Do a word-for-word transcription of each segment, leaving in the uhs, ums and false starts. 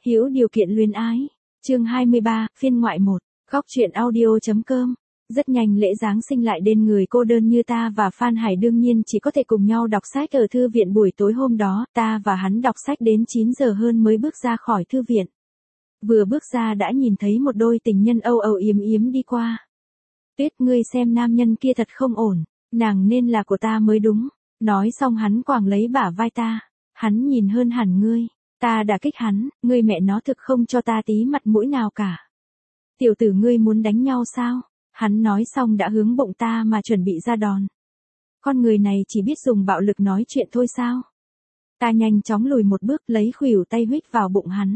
Hữu điều kiện luyến ái. Chương hai mươi ba, phiên ngoại một. Góc truyện audio.com. Rất nhanh lễ Giáng sinh lại đến, người cô đơn như ta và Phan Hải đương nhiên chỉ có thể cùng nhau đọc sách ở thư viện. Buổi tối hôm đó, ta và hắn đọc sách đến chín giờ hơn mới bước ra khỏi thư viện. Vừa bước ra đã nhìn thấy một đôi tình nhân âu âu yếm yếm đi qua. Tuyết, ngươi xem nam nhân kia thật không ổn, nàng nên là của ta mới đúng. Nói xong hắn quàng lấy bả vai ta. Hắn nhìn hơn hẳn ngươi. Ta đã kích hắn, ngươi mẹ nó thực không cho ta tí mặt mũi nào cả. Tiểu tử, ngươi muốn đánh nhau sao? Hắn nói xong đã hướng bụng ta mà chuẩn bị ra đòn. Con người này chỉ biết dùng bạo lực nói chuyện thôi sao? Ta nhanh chóng lùi một bước, lấy khuỷu tay huýt vào bụng hắn.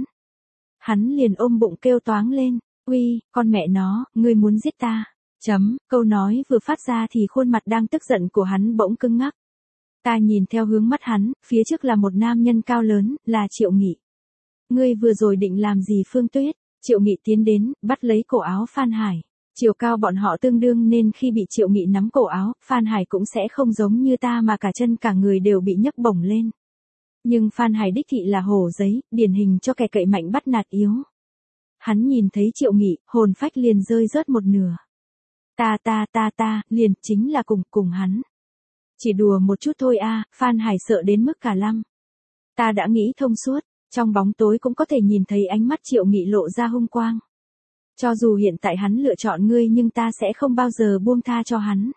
Hắn liền ôm bụng kêu toáng lên, uy, con mẹ nó, ngươi muốn giết ta. Chấm, câu nói vừa phát ra thì khuôn mặt đang tức giận của hắn bỗng cứng ngắc. Ta nhìn theo hướng mắt hắn, phía trước là một nam nhân cao lớn, là Triệu Nghị. Ngươi vừa rồi định làm gì Phương Tuyết? Triệu Nghị tiến đến, bắt lấy cổ áo Phan Hải. Chiều cao bọn họ tương đương nên khi bị Triệu Nghị nắm cổ áo, Phan Hải cũng sẽ không giống như ta mà cả chân cả người đều bị nhấc bổng lên. Nhưng Phan Hải đích thị là hổ giấy, điển hình cho kẻ cậy mạnh bắt nạt yếu. Hắn nhìn thấy Triệu Nghị, hồn phách liền rơi rớt một nửa. Ta ta ta ta, liền chính là cùng cùng hắn. Chỉ đùa một chút thôi a, à, Phan Hải sợ đến mức cả lăng. Ta đã nghĩ thông suốt, trong bóng tối cũng có thể nhìn thấy ánh mắt Triệu Nghị lộ ra hung quang. Cho dù hiện tại hắn lựa chọn ngươi nhưng ta sẽ không bao giờ buông tha cho hắn.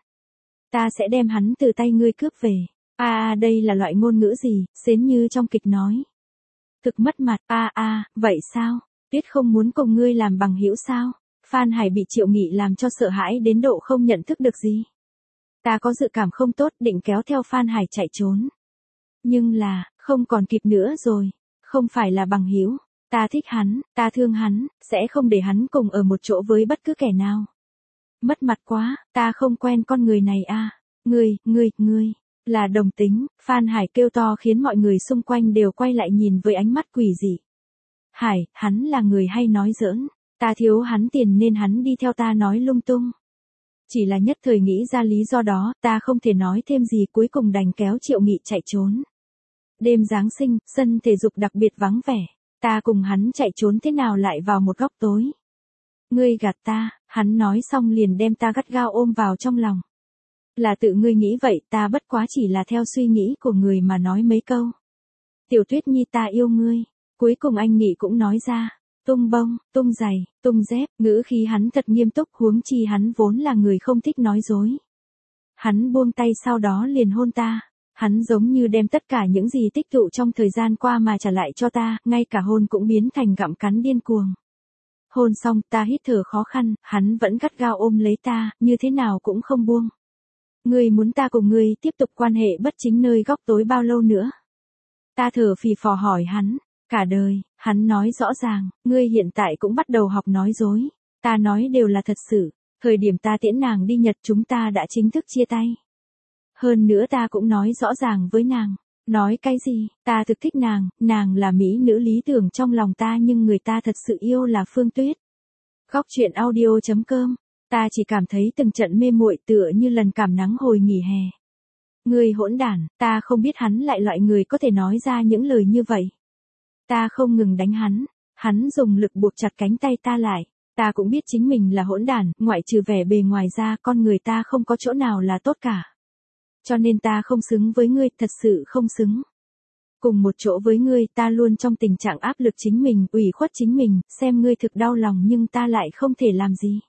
Ta sẽ đem hắn từ tay ngươi cướp về. A a, đây là loại ngôn ngữ gì, xến như trong kịch nói. Thực mất mặt, a a, vậy sao? Tuyết không muốn cùng ngươi làm bằng hữu sao? Phan Hải bị Triệu Nghị làm cho sợ hãi đến độ không nhận thức được gì. Ta có dự cảm không tốt, định kéo theo Phan Hải chạy trốn. Nhưng là, không còn kịp nữa rồi. Không phải là bằng hữu. Ta thích hắn, ta thương hắn, sẽ không để hắn cùng ở một chỗ với bất cứ kẻ nào. Mất mặt quá, ta không quen con người này a. À. Ngươi, ngươi, ngươi, là đồng tính. Phan Hải kêu to khiến mọi người xung quanh đều quay lại nhìn với ánh mắt quỷ dị. Hải, hắn là người hay nói giỡn. Ta thiếu hắn tiền nên hắn đi theo ta nói lung tung. Chỉ là nhất thời nghĩ ra lý do đó, ta không thể nói thêm gì, cuối cùng đành kéo Triệu Nghị chạy trốn. Đêm Giáng sinh, sân thể dục đặc biệt vắng vẻ. Ta cùng hắn chạy trốn thế nào lại vào một góc tối. Ngươi gạt ta, hắn nói xong liền đem ta gắt gao ôm vào trong lòng. Là tự ngươi nghĩ vậy, ta bất quá chỉ là theo suy nghĩ của người mà nói mấy câu. Tiểu Tuyết Nhi, ta yêu ngươi. Cuối cùng anh Nghị cũng nói ra. Tung bông, tung giày, tung dép, ngữ khí hắn thật nghiêm túc, huống chi hắn vốn là người không thích nói dối. Hắn buông tay sau đó liền hôn ta. Hắn giống như đem tất cả những gì tích tụ trong thời gian qua mà trả lại cho ta, ngay cả hôn cũng biến thành gặm cắn điên cuồng. Hôn xong, ta hít thở khó khăn, hắn vẫn gắt gao ôm lấy ta, như thế nào cũng không buông. Ngươi muốn ta cùng ngươi tiếp tục quan hệ bất chính nơi góc tối bao lâu nữa? Ta thở phì phò hỏi hắn. Cả đời, hắn nói rõ ràng, ngươi hiện tại cũng bắt đầu học nói dối. Ta nói đều là thật sự, thời điểm ta tiễn nàng đi Nhật chúng ta đã chính thức chia tay. Hơn nữa ta cũng nói rõ ràng với nàng. Nói cái gì, ta thực thích nàng, nàng là mỹ nữ lý tưởng trong lòng ta nhưng người ta thật sự yêu là Phương Tuyết. Góc truyện audio.com, ta chỉ cảm thấy từng trận mê muội tựa như lần cảm nắng hồi nghỉ hè. Ngươi hỗn đản, ta không biết hắn lại loại người có thể nói ra những lời như vậy. Ta không ngừng đánh hắn, hắn dùng lực buộc chặt cánh tay ta lại. Ta cũng biết chính mình là hỗn đản, ngoại trừ vẻ bề ngoài ra con người ta không có chỗ nào là tốt cả. Cho nên ta không xứng với ngươi, thật sự không xứng. Cùng một chỗ với ngươi ta luôn trong tình trạng áp lực chính mình, ủy khuất chính mình, xem ngươi thực đau lòng nhưng ta lại không thể làm gì.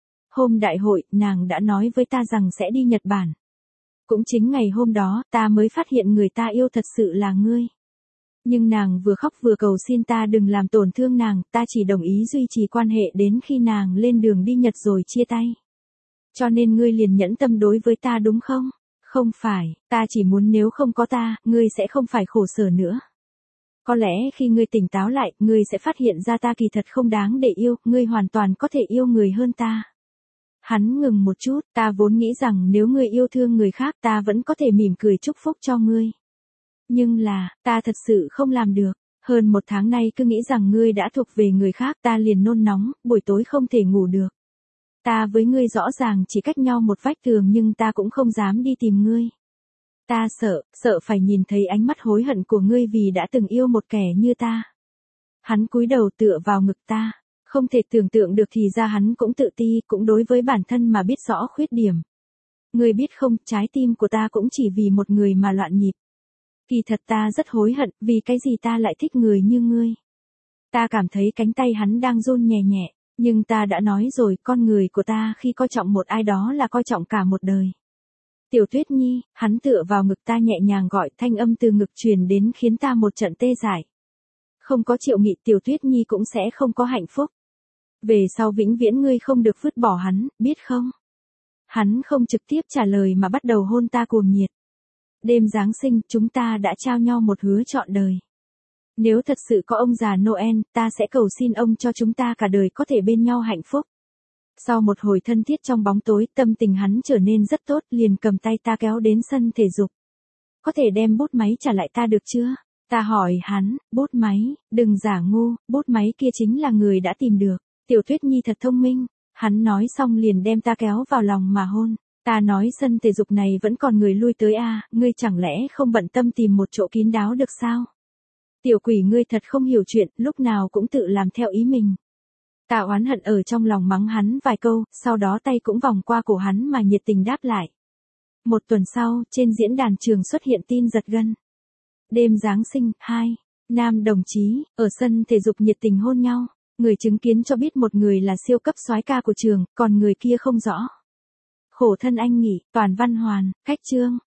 Hôm đại hội, nàng đã nói với ta rằng sẽ đi Nhật Bản. Cũng chính ngày hôm đó, ta mới phát hiện người ta yêu thật sự là ngươi. Nhưng nàng vừa khóc vừa cầu xin ta đừng làm tổn thương nàng, ta chỉ đồng ý duy trì quan hệ đến khi nàng lên đường đi Nhật rồi chia tay. Cho nên ngươi liền nhẫn tâm đối với ta đúng không? Không phải, ta chỉ muốn nếu không có ta, ngươi sẽ không phải khổ sở nữa. Có lẽ khi ngươi tỉnh táo lại, ngươi sẽ phát hiện ra ta kỳ thật không đáng để yêu, ngươi hoàn toàn có thể yêu người hơn ta. Hắn ngừng một chút, ta vốn nghĩ rằng nếu ngươi yêu thương người khác ta vẫn có thể mỉm cười chúc phúc cho ngươi. Nhưng là, ta thật sự không làm được. Hơn một tháng nay cứ nghĩ rằng ngươi đã thuộc về người khác ta liền nôn nóng, buổi tối không thể ngủ được. Ta với ngươi rõ ràng chỉ cách nhau một vách tường nhưng ta cũng không dám đi tìm ngươi. Ta sợ, sợ phải nhìn thấy ánh mắt hối hận của ngươi vì đã từng yêu một kẻ như ta. Hắn cúi đầu tựa vào ngực ta. Không thể tưởng tượng được thì ra hắn cũng tự ti, cũng đối với bản thân mà biết rõ khuyết điểm. Ngươi biết không, trái tim của ta cũng chỉ vì một người mà loạn nhịp. Kỳ thật ta rất hối hận, vì cái gì ta lại thích người như ngươi. Ta cảm thấy cánh tay hắn đang run nhẹ nhẹ, nhưng ta đã nói rồi, con người của ta khi coi trọng một ai đó là coi trọng cả một đời. Tiểu Tuyết Nhi, hắn tựa vào ngực ta nhẹ nhàng gọi, thanh âm từ ngực truyền đến khiến ta một trận tê dại. Không có Triệu Nghị, Tiểu Tuyết Nhi cũng sẽ không có hạnh phúc. Về sau vĩnh viễn ngươi không được vứt bỏ hắn, biết không? Hắn không trực tiếp trả lời mà bắt đầu hôn ta cuồng nhiệt. Đêm Giáng sinh, chúng ta đã trao nhau một hứa trọn đời. Nếu thật sự có ông già Noel, ta sẽ cầu xin ông cho chúng ta cả đời có thể bên nhau hạnh phúc. Sau một hồi thân thiết trong bóng tối, tâm tình hắn trở nên rất tốt, liền cầm tay ta kéo đến sân thể dục. Có thể đem bút máy trả lại ta được chưa? Ta hỏi hắn, bút máy, đừng giả ngu, bút máy kia chính là người đã tìm được. Tiểu Tuyết Nhi thật thông minh. Hắn nói xong liền đem ta kéo vào lòng mà hôn. Ta nói sân thể dục này vẫn còn người lui tới à, ngươi chẳng lẽ không bận tâm tìm một chỗ kín đáo được sao? Tiểu quỷ ngươi thật không hiểu chuyện, lúc nào cũng tự làm theo ý mình. Ta oán hận ở trong lòng mắng hắn vài câu, sau đó tay cũng vòng qua cổ hắn mà nhiệt tình đáp lại. Một tuần sau, trên diễn đàn trường xuất hiện tin giật gân. Đêm Giáng sinh, hai, nam đồng chí, ở sân thể dục nhiệt tình hôn nhau. Người chứng kiến cho biết một người là siêu cấp soái ca của trường, còn người kia không rõ. Khổ thân anh nghỉ, toàn văn hoàn, cách chương.